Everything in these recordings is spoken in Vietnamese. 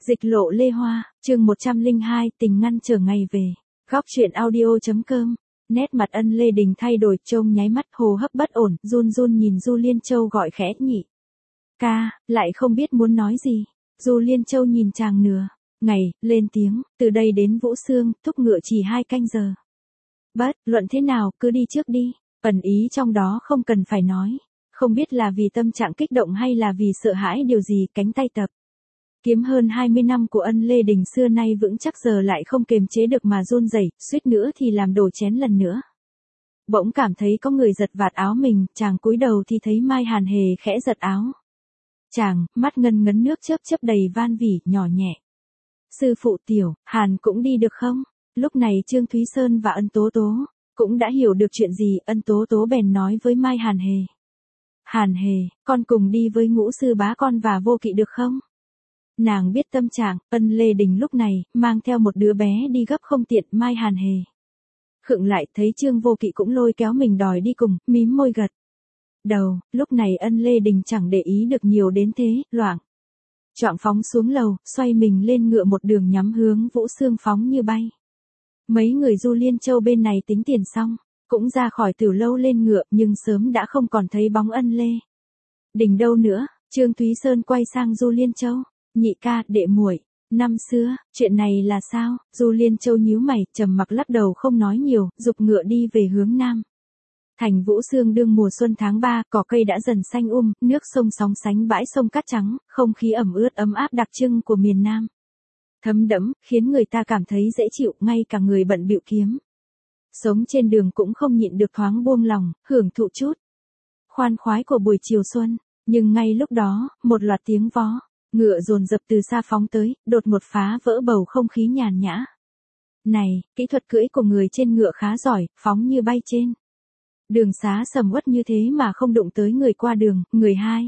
Dịch lộ Lê Hoa, chương 102, tình ngăn trở ngày về. Góc truyện audio.com. Nét mặt Ân Lê Đình thay đổi, trông nháy mắt, hô hấp bất ổn, run run nhìn Du Liên Châu gọi khẽ, nhị ca, lại không biết muốn nói gì. Du Liên Châu nhìn chàng nửa ngày, lên tiếng, từ đây đến Vũ Xương, thúc ngựa chỉ 2 canh giờ. Bất luận thế nào, cứ đi trước đi. Ẩn ý trong đó không cần phải nói. Không biết là vì tâm trạng kích động hay là vì sợ hãi điều gì, cánh tay tập kiếm hơn 20 năm của Ân Lê Đình xưa nay vững chắc giờ lại không kềm chế được mà run rẩy, suýt nữa thì làm đổ chén lần nữa. Bỗng cảm thấy có người giật vạt áo mình, chàng cúi đầu thì thấy Mai Hàn Hề khẽ giật áo. Chàng, mắt ngân ngấn nước chớp chớp đầy van vỉ, nhỏ nhẹ. Sư phụ Tiểu, Hàn cũng đi được không? Lúc này Trương Thúy Sơn và Ân Tố Tố cũng đã hiểu được chuyện gì, Ân Tố Tố bèn nói với Mai Hàn Hề. Hàn Hề, con cùng đi với Ngũ sư bá con và Vô Kỵ được không? Nàng biết tâm trạng, Ân Lê Đình lúc này, mang theo một đứa bé đi gấp không tiện, Mai Hàn Hề khựng lại, thấy Trương Vô Kỵ cũng lôi kéo mình đòi đi cùng, mím môi gật đầu. Lúc này Ân Lê Đình chẳng để ý được nhiều đến thế, loạng choạng phóng xuống lầu, xoay mình lên ngựa một đường nhắm hướng Vũ Xương phóng như bay. Mấy người Du Liên Châu bên này tính tiền xong, cũng ra khỏi Tiểu Lâu lên ngựa, nhưng sớm đã không còn thấy bóng Ân Lê Đình đâu nữa. Trương Thúy Sơn quay sang Du Liên Châu. Nhị ca, đệ muội, năm xưa, chuyện này là sao? Du Liên Châu nhíu mày, trầm mặc lắc đầu không nói nhiều, giục ngựa đi về hướng nam. Thành Vũ Xương đương mùa xuân tháng 3, cỏ cây đã dần xanh nước sông sóng sánh bãi sông cát trắng, không khí ẩm ướt ấm áp đặc trưng của miền Nam. Thấm đẫm, khiến người ta cảm thấy dễ chịu, ngay cả người bận bịu kiếm sống trên đường cũng không nhịn được thoáng buông lòng, hưởng thụ chút khoan khoái của buổi chiều xuân. Nhưng ngay lúc đó, một loạt tiếng vó ngựa dồn dập từ xa phóng tới, đột ngột phá vỡ bầu không khí nhàn nhã. Này, kỹ thuật cưỡi của người trên ngựa khá giỏi, phóng như bay trên đường xá sầm uất như thế mà không đụng tới người qua đường. Người hai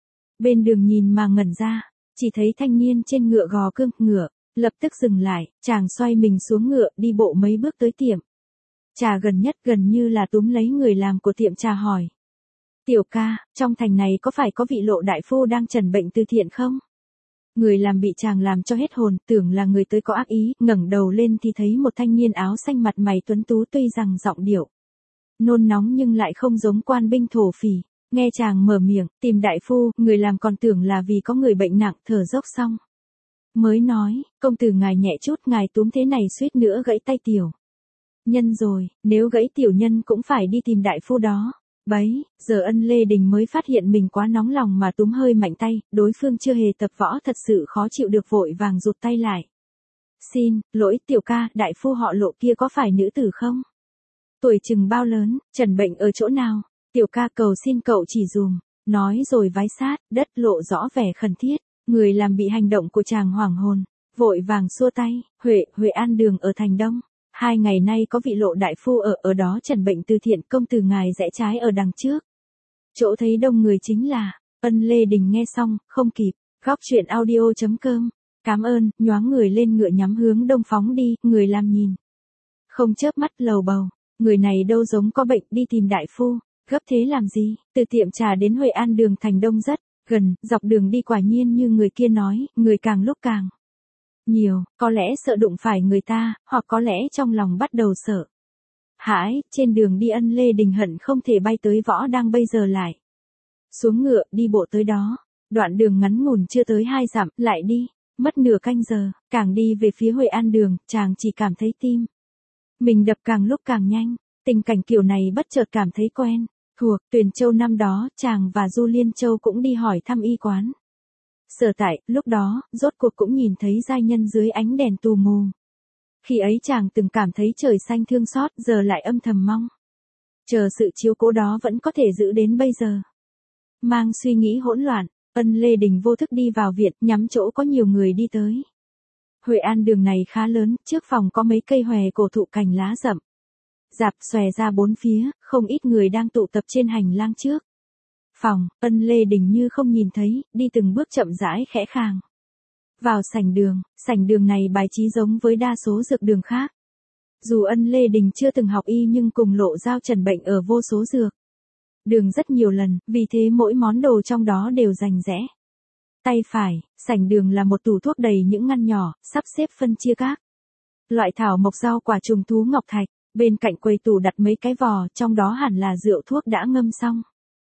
bên đường nhìn mà ngẩn ra, chỉ thấy thanh niên trên ngựa gò cương, ngựa lập tức dừng lại, chàng xoay mình xuống ngựa, đi bộ mấy bước tới tiệm trà gần nhất, gần như là túm lấy người làm của tiệm trà hỏi. Tiểu ca, trong thành này có phải có vị Lộ đại phu đang trần bệnh từ thiện không? Người làm bị chàng làm cho hết hồn, tưởng là người tới có ác ý, ngẩng đầu lên thì thấy một thanh niên áo xanh mặt mày tuấn tú, tuy rằng giọng điệu nôn nóng nhưng lại không giống quan binh thổ phỉ. Nghe chàng mở miệng, tìm đại phu, người làm còn tưởng là vì có người bệnh nặng, thở dốc xong mới nói, công tử ngài nhẹ chút, ngài túm thế này suýt nữa gãy tay tiểu nhân rồi, nếu gãy tiểu nhân cũng phải đi tìm đại phu đó. Bấy giờ Ân Lê Đình mới phát hiện mình quá nóng lòng mà túm hơi mạnh tay, đối phương chưa hề tập võ, thật sự khó chịu được, vội vàng rụt tay lại. Xin lỗi tiểu ca, đại phu họ Lộ kia có phải nữ tử không? Tuổi chừng bao lớn, trần bệnh ở chỗ nào? Tiểu ca cầu xin cậu chỉ dùm. Nói rồi vái sát đất, lộ rõ vẻ khẩn thiết. Người làm bị hành động của chàng hoảng hồn, vội vàng xua tay. Huệ An đường ở thành Đông. 2 ngày nay có vị Lộ đại phu ở đó trần bệnh từ thiện, công tử ngài rẽ trái ở đằng trước. Chỗ thấy đông người chính là. Ân Lê Đình nghe xong, không kịp. Góc truyện audio.com. Cảm ơn, nhoáng người lên ngựa nhắm hướng đông phóng đi. Người làm nhìn không chớp mắt, lầu bầu. Người này đâu giống có bệnh, đi tìm đại phu gấp thế làm gì? Từ tiệm trà đến Huệ An đường thành Đông rất gần, dọc đường đi quả nhiên như người kia nói, người càng lúc càng nhiều, có lẽ sợ đụng phải người ta, hoặc có lẽ trong lòng bắt đầu sợ hãi. Trên đường đi Ân Lê Đình hận không thể bay tới võ đang bây giờ lại xuống ngựa, đi bộ tới đó. Đoạn đường ngắn ngủn chưa tới 2 dặm, lại đi mất nửa canh giờ. Càng đi về phía Huệ An đường, chàng chỉ cảm thấy tim mình đập càng lúc càng nhanh. Tình cảnh kiểu này bất chợt cảm thấy quen thuộc. Tuyền Châu năm đó, chàng và Du Liên Châu cũng đi hỏi thăm y quán sở tại, lúc đó, rốt cuộc cũng nhìn thấy giai nhân dưới ánh đèn tù mù. Khi ấy chàng từng cảm thấy trời xanh thương xót, giờ lại âm thầm mong chờ sự chiếu cố đó vẫn có thể giữ đến bây giờ. Mang suy nghĩ hỗn loạn, Ân Lê Đình vô thức đi vào viện, nhắm chỗ có nhiều người đi tới. Huệ An đường này khá lớn, trước phòng có mấy cây hòe cổ thụ cành lá rậm rạp xòe ra bốn phía, không ít người đang tụ tập trên hành lang trước phòng. Ân Lê Đình như không nhìn thấy, đi từng bước chậm rãi khẽ khàng vào sảnh đường này bài trí giống với đa số dược đường khác. Dù Ân Lê Đình chưa từng học y nhưng cùng Lộ giao trần bệnh ở vô số dược đường rất nhiều lần, vì thế mỗi món đồ trong đó đều rành rẽ Tay phải, sảnh đường là một tủ thuốc đầy những ngăn nhỏ, sắp xếp phân chia các loại thảo mộc rau quả trùng thú ngọc thạch. Bên cạnh quầy tủ đặt mấy cái vò, trong đó hẳn là rượu thuốc đã ngâm xong.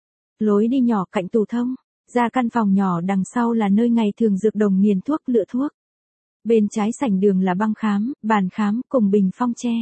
Lối đi nhỏ cạnh tủ thông, ra căn phòng nhỏ đằng sau là nơi ngày thường dược đồng nghiền thuốc lựa thuốc. Bên trái sảnh đường là băng khám, bàn khám cùng bình phong tre.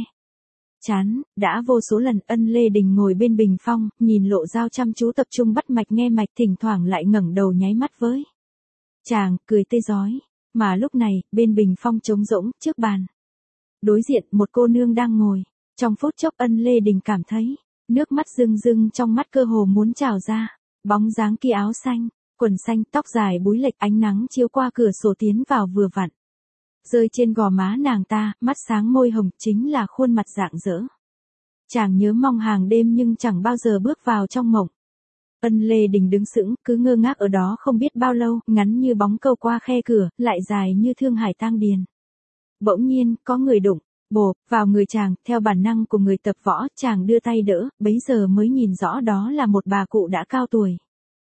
Chán, đã vô số lần Ân Lê Đình ngồi bên bình phong, nhìn Lộ Dao chăm chú tập trung bắt mạch nghe mạch, thỉnh thoảng lại ngẩng đầu nháy mắt với chàng, cười tê rói. Mà lúc này, bên bình phong trống rỗng, trước bàn. Đối diện một cô nương đang ngồi. Trong phút chốc Ân Lê Đình cảm thấy, nước mắt rưng rưng trong mắt cơ hồ muốn trào ra. Bóng dáng kia áo xanh, quần xanh, tóc dài búi lệch, ánh nắng chiếu qua cửa sổ tiến vào vừa vặn. Rơi trên gò má nàng ta, mắt sáng môi hồng, chính là khuôn mặt rạng rỡ. Chàng nhớ mong hàng đêm nhưng chẳng bao giờ bước vào trong mộng. Ân Lê Đình đứng sững, cứ ngơ ngác ở đó không biết bao lâu, ngắn như bóng câu qua khe cửa, lại dài như thương hải tang điền. Bỗng nhiên, có người đụng, bộp, vào người chàng, theo bản năng của người tập võ, chàng đưa tay đỡ, bấy giờ mới nhìn rõ đó là một bà cụ đã cao tuổi.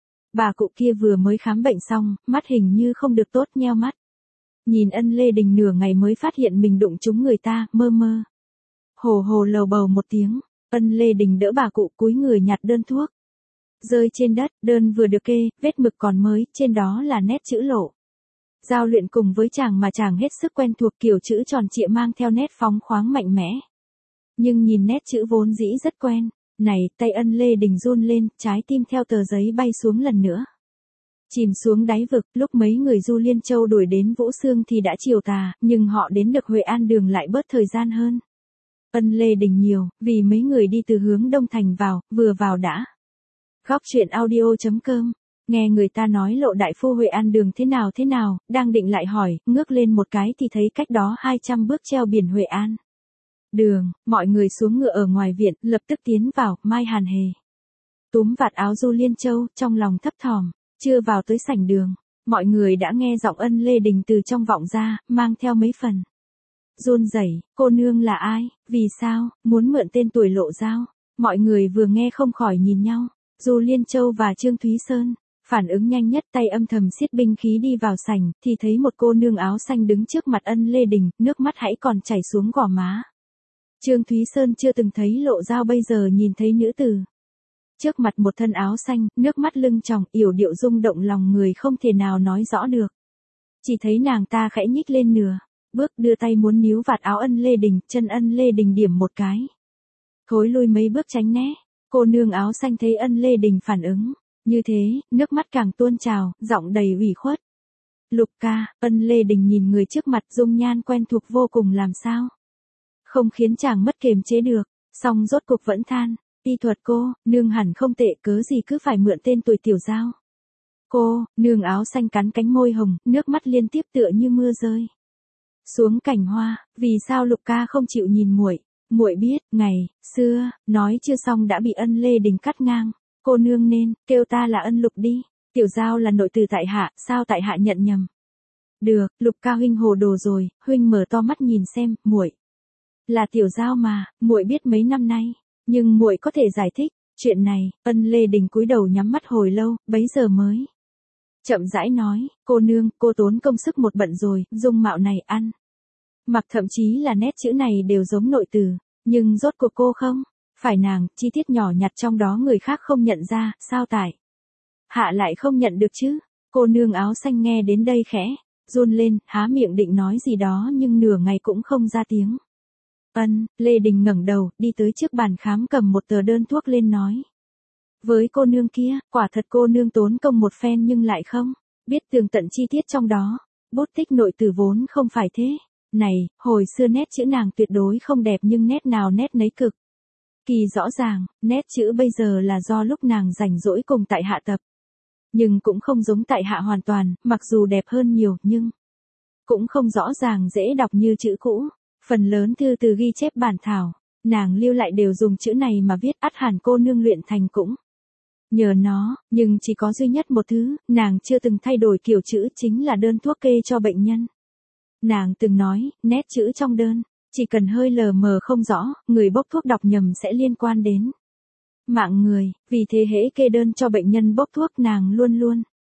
Bà cụ kia vừa mới khám bệnh xong, mắt hình như không được tốt, nheo mắt. Nhìn Ân Lê Đình nửa ngày mới phát hiện mình đụng trúng người ta, mơ mơ. Hồ hồ lầu bầu một tiếng, Ân Lê Đình đỡ bà cụ cúi người nhặt đơn thuốc. Rơi trên đất, đơn vừa được kê, vết mực còn mới, trên đó là nét chữ Lộ Dao luyện cùng với chàng mà chàng hết sức quen thuộc, kiểu chữ tròn trịa mang theo nét phóng khoáng mạnh mẽ. Nhưng nhìn nét chữ vốn dĩ rất quen, này, tay Ân Lê Đình run lên, trái tim theo tờ giấy bay xuống lần nữa. Chìm xuống đáy vực, lúc mấy người Du Liên Châu đuổi đến Vũ Xương thì đã chiều tà, nhưng họ đến được Huệ An đường lại bớt thời gian hơn. Ân Lê Đình nhiều, vì mấy người đi từ hướng Đông Thành vào, vừa vào đã. Góc truyện audio.com, nghe người ta nói Lộ đại phu Huệ An đường thế nào, đang định lại hỏi, ngước lên một cái thì thấy cách đó 200 bước treo biển Huệ An đường, mọi người xuống ngựa ở ngoài viện, lập tức tiến vào, Mai Hàn Hề túm vạt áo Du Liên Châu, trong lòng thấp thỏm. Chưa vào tới sảnh đường, mọi người đã nghe giọng Ân Lê Đình từ trong vọng ra, mang theo mấy phần run rẩy. Cô nương là ai, vì sao, muốn mượn tên tuổi Lộ Dao. Mọi người vừa nghe không khỏi nhìn nhau. Du Liên Châu và Trương Thúy Sơn, phản ứng nhanh nhất, tay âm thầm siết binh khí đi vào sảnh, thì thấy một cô nương áo xanh đứng trước mặt Ân Lê Đình, nước mắt hãy còn chảy xuống gò má. Trương Thúy Sơn chưa từng thấy Lộ Dao, bây giờ nhìn thấy nữ tử trước mặt một thân áo xanh, nước mắt lưng tròng, yểu điệu rung động lòng người không thể nào nói rõ được. Chỉ thấy nàng ta khẽ nhích lên nửa bước, đưa tay muốn níu vạt áo Ân Lê Đình, chân Ân Lê Đình điểm một cái. Thối lui mấy bước tránh né. Cô nương áo xanh thấy Ân Lê Đình phản ứng như thế, nước mắt càng tuôn trào, giọng đầy ủy khuất. Lục ca, Ân Lê Đình nhìn người trước mặt, dung nhan quen thuộc vô cùng, làm sao không khiến chàng mất kiềm chế được, song rốt cục vẫn than. Y thuật cô, nương hẳn không tệ, cớ gì cứ phải mượn tên tuổi Tiểu Dao. Cô, nương áo xanh cắn cánh môi hồng, nước mắt liên tiếp tựa như mưa rơi xuống cành hoa. Vì sao Lục ca không chịu nhìn muội? Muội biết, ngày xưa, nói chưa xong đã bị Ân Lê Đình cắt ngang. Cô nương nên kêu ta là Ân Lục đi. Tiểu Dao là nội tử tại hạ, sao tại hạ nhận nhầm? Được, Lục ca huynh hồ đồ rồi. Huynh mở to mắt nhìn xem, muội là Tiểu Dao mà, muội biết mấy năm nay. Nhưng muội có thể giải thích chuyện này. Ân Lê Đình cúi đầu nhắm mắt hồi lâu, bấy giờ mới chậm rãi nói, cô nương, cô tốn công sức một bận rồi, dung mạo này, ăn mặc thậm chí là nét chữ này đều giống nội tử, nhưng rốt cuộc cô không phải nàng, chi tiết nhỏ nhặt trong đó người khác không nhận ra, sao tại hạ lại không nhận được chứ? Cô nương áo xanh nghe đến đây khẽ run lên, há miệng định nói gì đó nhưng nửa ngày cũng không ra tiếng. Lê Đình ngẩng đầu, đi tới trước bàn khám cầm một tờ đơn thuốc lên nói với cô nương kia, quả thật cô nương tốn công một phen nhưng lại không biết tường tận chi tiết trong đó. Bút tích nội tử vốn không phải thế. Này, hồi xưa nét chữ nàng tuyệt đối không đẹp nhưng nét nào nét nấy cực kỳ rõ ràng, nét chữ bây giờ là do lúc nàng rảnh rỗi cùng tại hạ tập. Nhưng cũng không giống tại hạ hoàn toàn, mặc dù đẹp hơn nhiều nhưng cũng không rõ ràng dễ đọc như chữ cũ. Phần lớn thư từ ghi chép bản thảo, nàng lưu lại đều dùng chữ này mà viết, ắt hẳn cô nương luyện thành cũng nhờ nó, nhưng chỉ có duy nhất một thứ, nàng chưa từng thay đổi kiểu chữ, chính là đơn thuốc kê cho bệnh nhân. Nàng từng nói, nét chữ trong đơn, chỉ cần hơi lờ mờ không rõ, người bốc thuốc đọc nhầm sẽ liên quan đến mạng người, vì thế hễ kê đơn cho bệnh nhân bốc thuốc nàng luôn luôn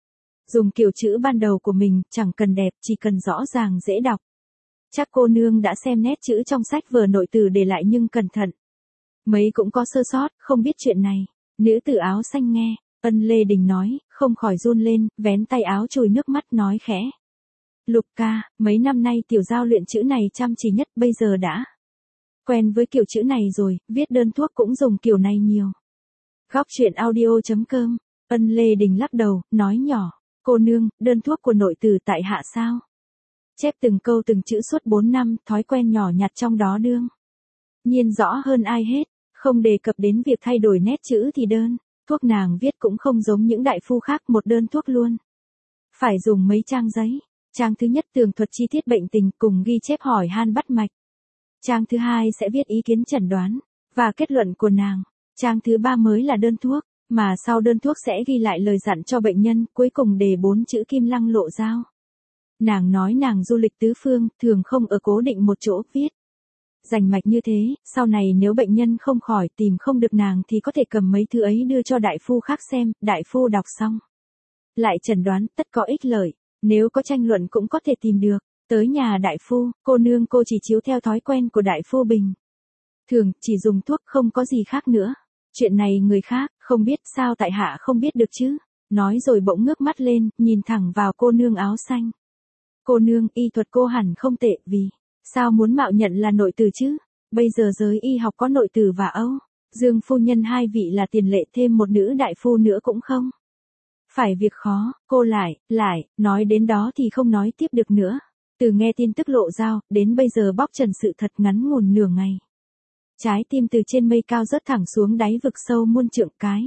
Dùng kiểu chữ ban đầu của mình, chẳng cần đẹp, chỉ cần rõ ràng dễ đọc. Chắc cô nương đã xem nét chữ trong sách vở nội từ để lại nhưng cẩn thận. Mấy cũng có sơ sót, không biết chuyện này. Nữ tử áo xanh nghe, Ân Lê Đình nói, không khỏi run lên, vén tay áo chùi nước mắt nói khẽ. Lục ca, mấy năm nay tiểu giao luyện chữ này chăm chỉ nhất, bây giờ đã quen với kiểu chữ này rồi, viết đơn thuốc cũng dùng kiểu này nhiều. Góc truyện audio.com, Ân Lê Đình lắc đầu, nói nhỏ, cô nương, đơn thuốc của nội tử tại hạ sao? Chép từng câu từng chữ suốt 4 năm, thói quen nhỏ nhặt trong đó đương nhiên rõ hơn ai hết, không đề cập đến việc thay đổi nét chữ thì đơn thuốc nàng viết cũng không giống những đại phu khác, một đơn thuốc luôn phải dùng mấy trang giấy. Trang thứ nhất tường thuật chi tiết bệnh tình cùng ghi chép hỏi han bắt mạch. Trang thứ hai sẽ viết ý kiến chẩn đoán và kết luận của nàng. Trang thứ ba mới là đơn thuốc, mà sau đơn thuốc sẽ ghi lại lời dặn cho bệnh nhân, cuối cùng đề 4 chữ kim lăng lộ giao. Nàng nói nàng du lịch tứ phương, thường không ở cố định một chỗ viết rành mạch như thế, sau này nếu bệnh nhân không khỏi tìm không được nàng thì có thể cầm mấy thứ ấy đưa cho đại phu khác xem, đại phu đọc xong lại chẩn đoán, tất có ích lợi, nếu có tranh luận cũng có thể tìm được. Tới nhà đại phu, cô nương cô chỉ chiếu theo thói quen của đại phu bình thường, chỉ dùng thuốc không có gì khác nữa. Chuyện này người khác không biết, sao tại hạ không biết được chứ? Nói rồi bỗng ngước mắt lên, nhìn thẳng vào cô nương áo xanh. Cô nương, y thuật cô hẳn không tệ, vì sao muốn mạo nhận là nội tử chứ? Bây giờ giới y học có nội tử và Âu Dương phu nhân hai vị là tiền lệ, thêm một nữ đại phu nữa cũng không phải việc khó. Cô lại nói đến đó thì không nói tiếp được nữa. Từ nghe tin tức lộ giao, đến bây giờ bóc trần sự thật ngắn ngủn nửa ngày. Trái tim từ trên mây cao rớt thẳng xuống đáy vực sâu muôn trượng cái.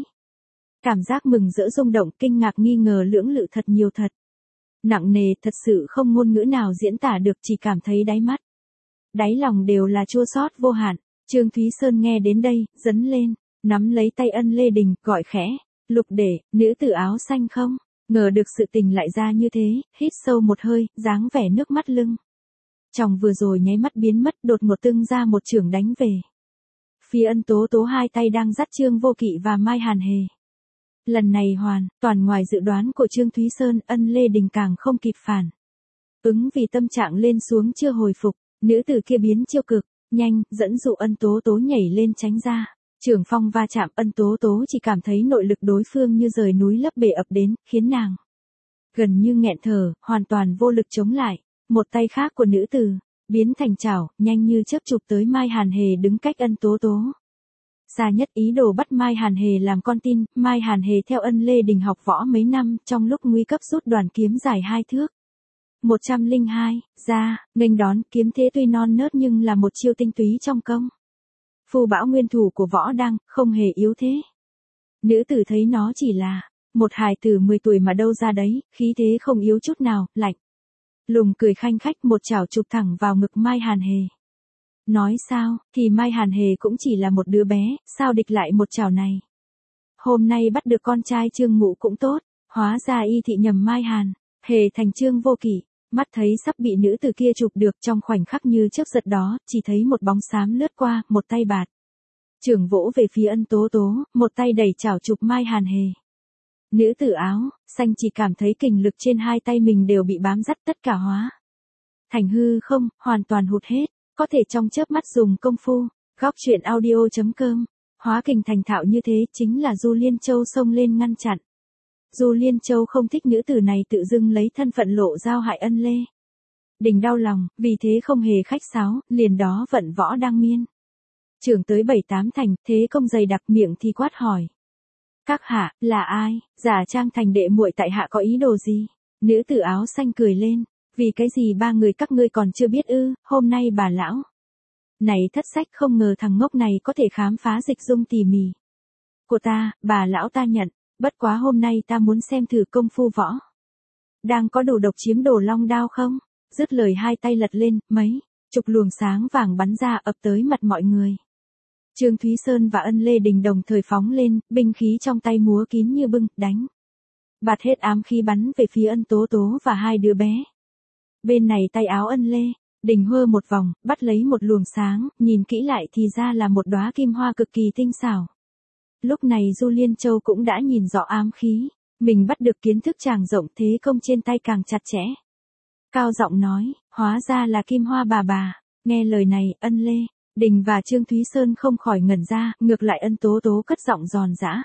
Cảm giác mừng rỡ rung động, kinh ngạc nghi ngờ lưỡng lự thật nhiều thật. Nặng nề, thật sự không ngôn ngữ nào diễn tả được, chỉ cảm thấy đáy mắt, đáy lòng đều là chua xót vô hạn. Trương Thúy Sơn nghe đến đây, dấn lên, nắm lấy tay Ân Lê Đình, gọi khẽ, Lục đệ, nữ tử áo xanh không? Ngờ được sự tình lại ra như thế, hít sâu một hơi, dáng vẻ nước mắt lưng chồng vừa rồi nháy mắt biến mất, đột ngột tưng ra một chưởng đánh về phía Ân Tố Tố, hai tay đang dắt Trương Vô Kỵ và Mai Hàn Hề. Lần này hoàn toàn ngoài dự đoán của Trương Thúy Sơn, Ân Lê Đình càng không kịp phản ứng vì tâm trạng lên xuống chưa hồi phục. Nữ tử kia biến chiêu cực nhanh, dẫn dụ Ân Tố Tố nhảy lên tránh ra. Trường phong va chạm, Ân Tố Tố chỉ cảm thấy nội lực đối phương như rời núi lấp bể ập đến, khiến nàng gần như nghẹn thở, hoàn toàn vô lực chống lại. Một tay khác của nữ tử biến thành chảo, nhanh như chớp chụp tới Mai Hàn Hề đứng cách Ân Tố Tố xa nhất, ý đồ bắt Mai Hàn Hề làm con tin. Mai Hàn Hề theo Ân Lê Đình học võ mấy năm, trong lúc nguy cấp rút đoàn kiếm dài 2 thước 102 ra, nghênh đón. Kiếm thế tuy non nớt nhưng là một chiêu tinh túy trong công phu bão nguyên thủ của võ đăng, không hề yếu thế. Nữ tử thấy nó chỉ là một hài tử 10 tuổi mà đâu ra đấy, khí thế không yếu chút nào, lạnh lùng cười khanh khách, một chảo chụp thẳng vào ngực Mai Hàn Hề. Nói sao, thì Mai Hàn Hề cũng chỉ là một đứa bé, sao địch lại một chảo này. Hôm nay bắt được con trai Trương Ngụ cũng tốt, hóa ra y thị nhầm Mai Hàn Hề thành Trương Vô Kỵ. Mắt thấy sắp bị nữ tử kia chụp được, trong khoảnh khắc như chớp giật đó, chỉ thấy một bóng xám lướt qua, một tay bạt chưởng vỗ về phía Ân Tố Tố, một tay đẩy chảo chụp Mai Hàn Hề. Nữ tử áo xanh chỉ cảm thấy kình lực trên hai tay mình đều bị bám dắt, tất cả hóa thành hư không, hoàn toàn hụt hết. Có thể trong chớp mắt dùng công phu. Góc truyện audio.com, hóa kình thành thạo như thế, chính là Du Liên Châu xông lên ngăn chặn. Du Liên Châu không thích nữ tử này tự dưng lấy thân phận lộ giao hại Ân Lê Đình đau lòng, vì thế không hề khách sáo, liền đó vận võ đang miên trưởng tới 7-8 thành, thế công dày đặc, miệng thì quát hỏi. Các hạ, là ai? Giả trang thành đệ muội tại hạ có ý đồ gì? Nữ tử áo xanh cười lên, vì cái gì ba người các ngươi còn chưa biết ư? Hôm nay bà lão này thất sách, không ngờ thằng ngốc này có thể khám phá dịch dung tỉ mỉ của ta. Bà lão ta nhận, bất quá hôm nay ta muốn xem thử công phu võ đang có đủ độc chiếm Đồ Long đao không? Dứt lời hai tay lật lên, mấy chục luồng sáng vàng bắn ra, ập tới mặt mọi người. Trương Thúy Sơn và Ân Lê Đình đồng thời phóng lên, binh khí trong tay múa kín như bưng, đánh bạt hết ám khí bắn về phía Ân Tố Tố và hai đứa bé. Bên này tay áo Ân Lê Đình hơ một vòng, bắt lấy một luồng sáng, nhìn kỹ lại thì ra là một đóa kim hoa cực kỳ tinh xảo. Lúc này Du Liên Châu cũng đã nhìn rõ ám khí, Mình bắt được kiến thức chàng rộng thế công trên tay càng chặt chẽ. Cao giọng nói, hóa ra là Kim Hoa bà. Nghe lời này, Ân Lê Đình và Trương Thúy Sơn không khỏi ngẩn ra, ngược lại Ân Tố Tố cất giọng giòn giã.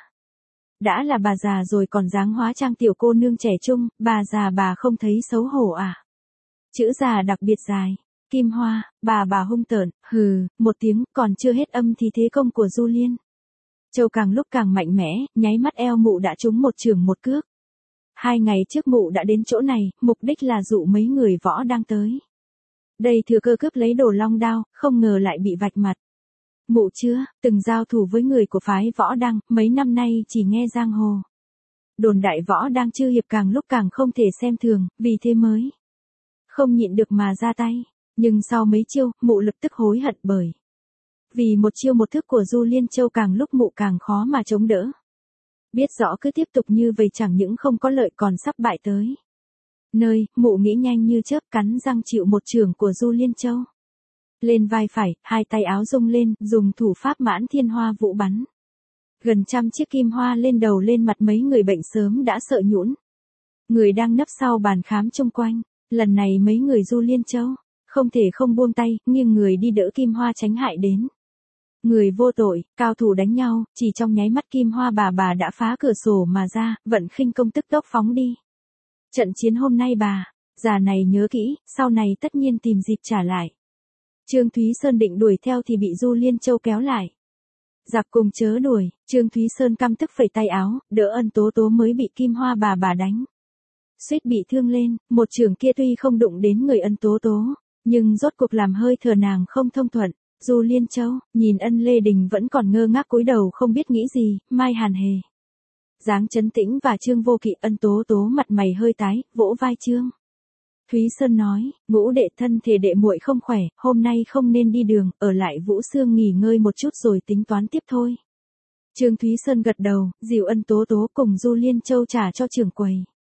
Đã là bà già rồi còn dáng hóa trang tiểu cô nương trẻ trung, bà già bà không thấy xấu hổ à? Chữ già đặc biệt dài. Kim Hoa, bà hung tợn, hừ, một tiếng, còn chưa hết âm thì thế công của Du Liên Châu càng lúc càng mạnh mẽ, nháy mắt eo mụ đã trúng một chưởng một cước. 2 ngày trước mụ đã đến chỗ này, mục đích là dụ mấy người võ đang tới. Đây thừa cơ cướp lấy đồ long đao, không ngờ lại bị vạch mặt. Mụ chưa từng giao thủ với người của phái võ đăng, mấy năm nay chỉ nghe giang hồ. Đồn đại võ đăng chư hiệp càng lúc càng không thể xem thường, vì thế mới không nhịn được mà ra tay. Nhưng sau mấy chiêu, mụ lập tức hối hận bởi vì một chiêu một thức của Du Liên Châu càng lúc mụ càng khó mà chống đỡ. Biết rõ cứ tiếp tục như vậy chẳng những không có lợi còn sắp bại tới nơi, mụ nghĩ nhanh như chớp cắn răng chịu một chưởng của Du Liên Châu. Lên vai phải, 2 tay áo rung lên, dùng thủ pháp Mãn Thiên Hoa Vũ bắn gần 100 chiếc kim hoa lên đầu lên mặt mấy người bệnh sớm đã sợ nhũn. Người đang nấp sau bàn khám chung quanh, lần này mấy người Du Liên Châu không thể không buông tay, nghiêng người đi đỡ kim hoa tránh hại đến. Người vô tội, cao thủ đánh nhau, chỉ trong nháy mắt Kim Hoa bà đã phá cửa sổ mà ra, vận khinh công tức tốc phóng đi. Trận chiến hôm nay già này nhớ kỹ, sau này tất nhiên tìm dịp trả lại. Trương Thúy Sơn định đuổi theo thì bị Du Liên Châu kéo lại. Giặc cùng chớ đuổi, Trương Thúy Sơn căm tức phẩy tay áo, đỡ Ân Tố Tố mới bị Kim Hoa bà đánh. Suýt bị thương lên, một chưởng kia tuy không đụng đến người Ân Tố Tố, nhưng rốt cuộc làm hơi thở nàng không thông thuận. Du Liên Châu, nhìn Ân Lê Đình vẫn còn ngơ ngác cúi đầu không biết nghĩ gì, Mai Hàn Hề dáng trấn tĩnh và Trương Vô Kỵ. Ân Tố Tố mặt mày hơi tái, vỗ vai Trương Thúy Sơn nói, Ngũ đệ thân thể đệ muội không khỏe, hôm nay không nên đi đường, ở lại Vũ Xương nghỉ ngơi một chút rồi tính toán tiếp thôi. Trương Thúy Sơn gật đầu, dìu Ân Tố Tố cùng Du Liên Châu trả cho trưởng quầy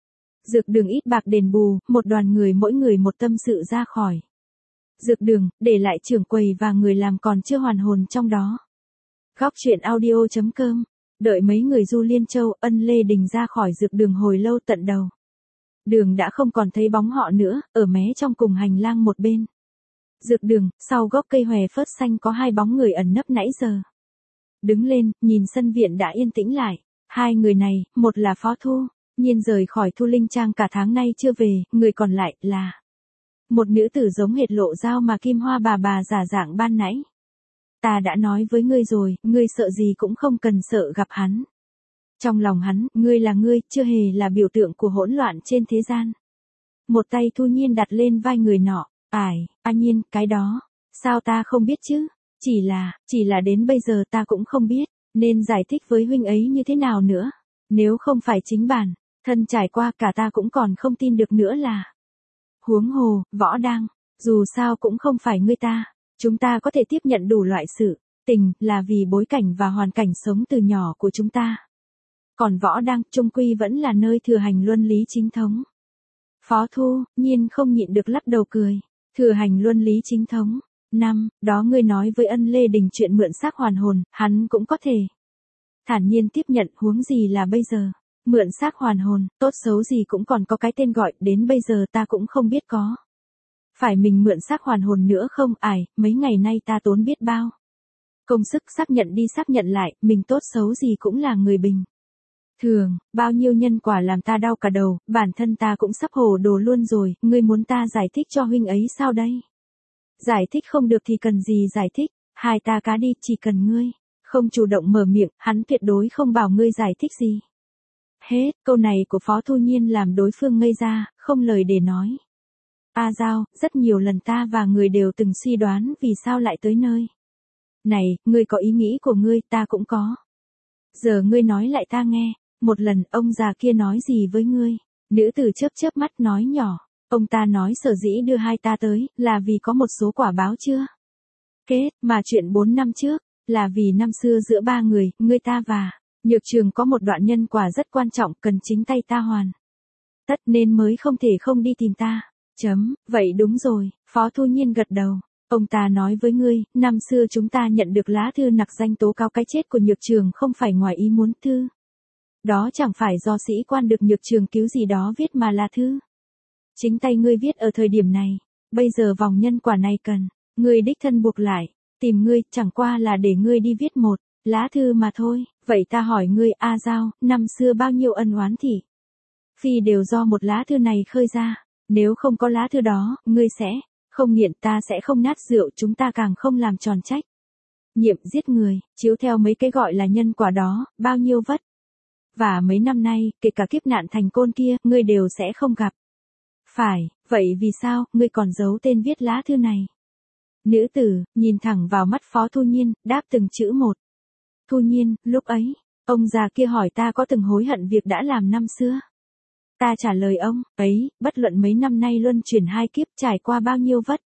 dược đường ít bạc đền bù, một đoàn người mỗi người một tâm sự ra khỏi dược đường, để lại trưởng quầy và người làm còn chưa hoàn hồn trong đó. Góc truyện audio.com, đợi mấy người Du Liên Châu, Ân Lê Đình ra khỏi dược đường hồi lâu tận đầu đường đã không còn thấy bóng họ nữa, ở mé trong cùng hành lang một bên dược đường, sau gốc cây hòe phớt xanh có 2 bóng người ẩn nấp nãy giờ. Đứng lên, nhìn sân viện đã yên tĩnh lại. 2 người này, một là Phó Thu Nhiên rời khỏi Thu Linh Trang cả tháng nay chưa về, người còn lại là một nữ tử giống hệt Lộ Dao mà Kim Hoa bà giả dạng ban nãy. Ta đã nói với ngươi rồi, ngươi sợ gì cũng không cần sợ gặp hắn. Trong lòng hắn, ngươi là ngươi, chưa hề là biểu tượng của hỗn loạn trên thế gian. Một tay Thu Nhiên đặt lên vai người nọ, Nhiên, cái đó, sao ta không biết chứ? Chỉ là đến bây giờ ta cũng không biết, nên giải thích với huynh ấy như thế nào nữa. Nếu không phải chính bản thân trải qua cả ta cũng còn không tin được nữa là. Huống hồ, võ đang, dù sao cũng không phải ngươi ta. Chúng ta có thể tiếp nhận đủ loại sự tình là vì bối cảnh và hoàn cảnh sống từ nhỏ của chúng ta. Còn võ đang, chung quy vẫn là nơi thừa hành luân lý chính thống. Phó Thu Nhiên không nhịn được lắc đầu cười. Thừa hành luân lý chính thống. Đó ngươi nói với Ân Lê Đình chuyện mượn xác hoàn hồn, hắn cũng có thể thản nhiên tiếp nhận, huống gì là bây giờ. Mượn xác hoàn hồn, tốt xấu gì cũng còn có cái tên gọi, đến bây giờ ta cũng không biết có phải mình mượn xác hoàn hồn nữa không. Mấy ngày nay ta tốn biết bao công sức xác nhận đi xác nhận lại, mình tốt xấu gì cũng là người bình thường, bao nhiêu nhân quả làm ta đau cả đầu, bản thân ta cũng sắp hồ đồ luôn rồi, ngươi muốn ta giải thích cho huynh ấy sao đây? Giải thích không được thì cần gì giải thích, hai ta cá đi, chỉ cần ngươi không chủ động mở miệng, hắn tuyệt đối không bảo ngươi giải thích gì. Hết, câu này của Phó Thu Nhiên làm đối phương ngây ra, không lời để nói. Giao, rất nhiều lần ta và người đều từng suy đoán vì sao lại tới nơi này, ngươi có ý nghĩ của ngươi, ta cũng có. Giờ ngươi nói lại ta nghe, một lần ông già kia nói gì với ngươi? Nữ tử chớp chớp mắt nói nhỏ, ông ta nói sở dĩ đưa hai ta tới, là vì có một số quả báo chưa kết, mà chuyện 4 năm trước, là vì năm xưa giữa 3 người, ngươi ta và Nhược Trường có một đoạn nhân quả rất quan trọng, cần chính tay ta hoàn tất nên mới không thể không đi tìm ta. Vậy đúng rồi, Phó Thu Nhiên gật đầu. Ông ta nói với ngươi, năm xưa chúng ta nhận được lá thư nặc danh tố cáo cái chết của Nhược Trường không phải ngoài ý muốn. Thư Đó chẳng phải do sĩ quan được nhược trường cứu gì đó viết mà là thư. Chính tay ngươi viết ở thời điểm này, bây giờ vòng nhân quả này cần, ngươi đích thân buộc lại, tìm ngươi chẳng qua là để ngươi đi viết một lá thư mà thôi. Vậy ta hỏi ngươi A Giao, năm xưa bao nhiêu ân oán thị phi đều do một lá thư này khơi ra, nếu không có lá thư đó, ngươi sẽ không nghiện, ta sẽ không nát rượu, chúng ta càng không làm tròn trách nhiệm giết người, chiếu theo mấy cái gọi là nhân quả đó, bao nhiêu vất và mấy năm nay, kể cả kiếp nạn thành côn kia, ngươi đều sẽ không gặp. Phải, vậy vì sao, ngươi còn giấu tên viết lá thư này? Nữ tử, nhìn thẳng vào mắt Phó Thu Nhiên, đáp từng chữ một. Thu Nhiên, lúc ấy, ông già kia hỏi ta có từng hối hận việc đã làm năm xưa. Ta trả lời ông, ấy, bất luận mấy năm nay luân chuyển hai kiếp trải qua bao nhiêu vất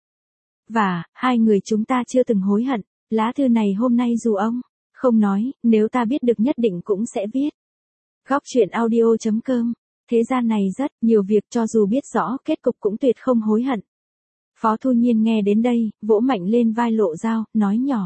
và hai người chúng ta chưa từng hối hận. Lá thư này hôm nay dù ông không nói, nếu ta biết được nhất định cũng sẽ viết. Góc truyện audio.com. Thế gian này rất nhiều việc cho dù biết rõ kết cục cũng tuyệt không hối hận. Phó Thu Nhiên nghe đến đây, vỗ mạnh lên vai Lộ Giao, nói nhỏ.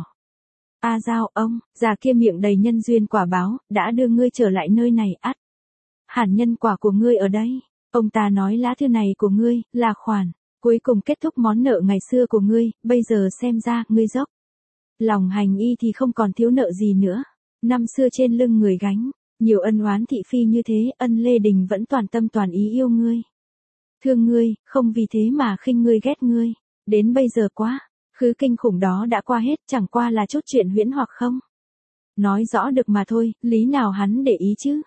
A Giao, ông, già kia miệng đầy nhân duyên quả báo, đã đưa ngươi trở lại nơi này ắt. Hẳn nhân quả của ngươi ở đây. Ông ta nói lá thư này của ngươi, là khoản cuối cùng kết thúc món nợ ngày xưa của ngươi, bây giờ xem ra, ngươi dốc lòng hành y thì không còn thiếu nợ gì nữa. Năm xưa trên lưng người gánh nhiều ân oán thị phi như thế, Ân Lê Đình vẫn toàn tâm toàn ý yêu ngươi, thương ngươi, không vì thế mà khinh ngươi ghét ngươi. Đến bây giờ quá khứ kinh khủng đó đã qua hết, chẳng qua là chút chuyện huyễn hoặc không nói rõ được mà thôi, lý nào hắn để ý chứ.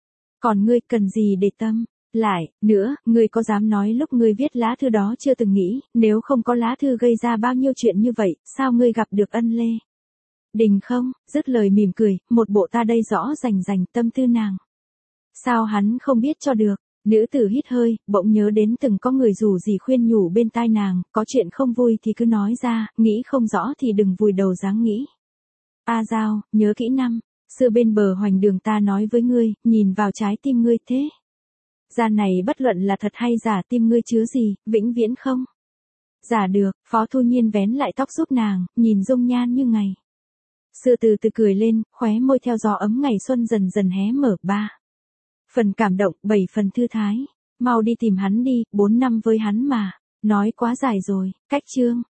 Còn ngươi cần gì để tâm lại nữa, ngươi có dám nói lúc ngươi viết lá thư đó chưa từng nghĩ, nếu không có lá thư gây ra bao nhiêu chuyện như vậy, sao ngươi gặp được Ân Lê Đình không? Dứt lời mỉm cười, một bộ ta đây rõ rành rành tâm tư nàng. Sao hắn không biết cho được? Nữ tử hít hơi, bỗng nhớ đến từng có người rủ gì khuyên nhủ bên tai nàng, có chuyện không vui thì cứ nói ra, nghĩ không rõ thì đừng vùi đầu dáng nghĩ. A Giao, nhớ kỹ năm xưa bên bờ hoành đường ta nói với ngươi, nhìn vào trái tim ngươi thế gian này bất luận là thật hay giả, tim ngươi chứa gì, vĩnh viễn không giả được. Phó Thu Nhiên vén lại tóc giúp nàng, nhìn dung nhan như ngày xưa từ từ cười lên, khóe môi theo gió ấm ngày xuân dần dần hé mở. 3 phần cảm động, 7 phần thư thái. Mau đi tìm hắn đi, 4 năm với hắn mà nói quá dài rồi. Cách chương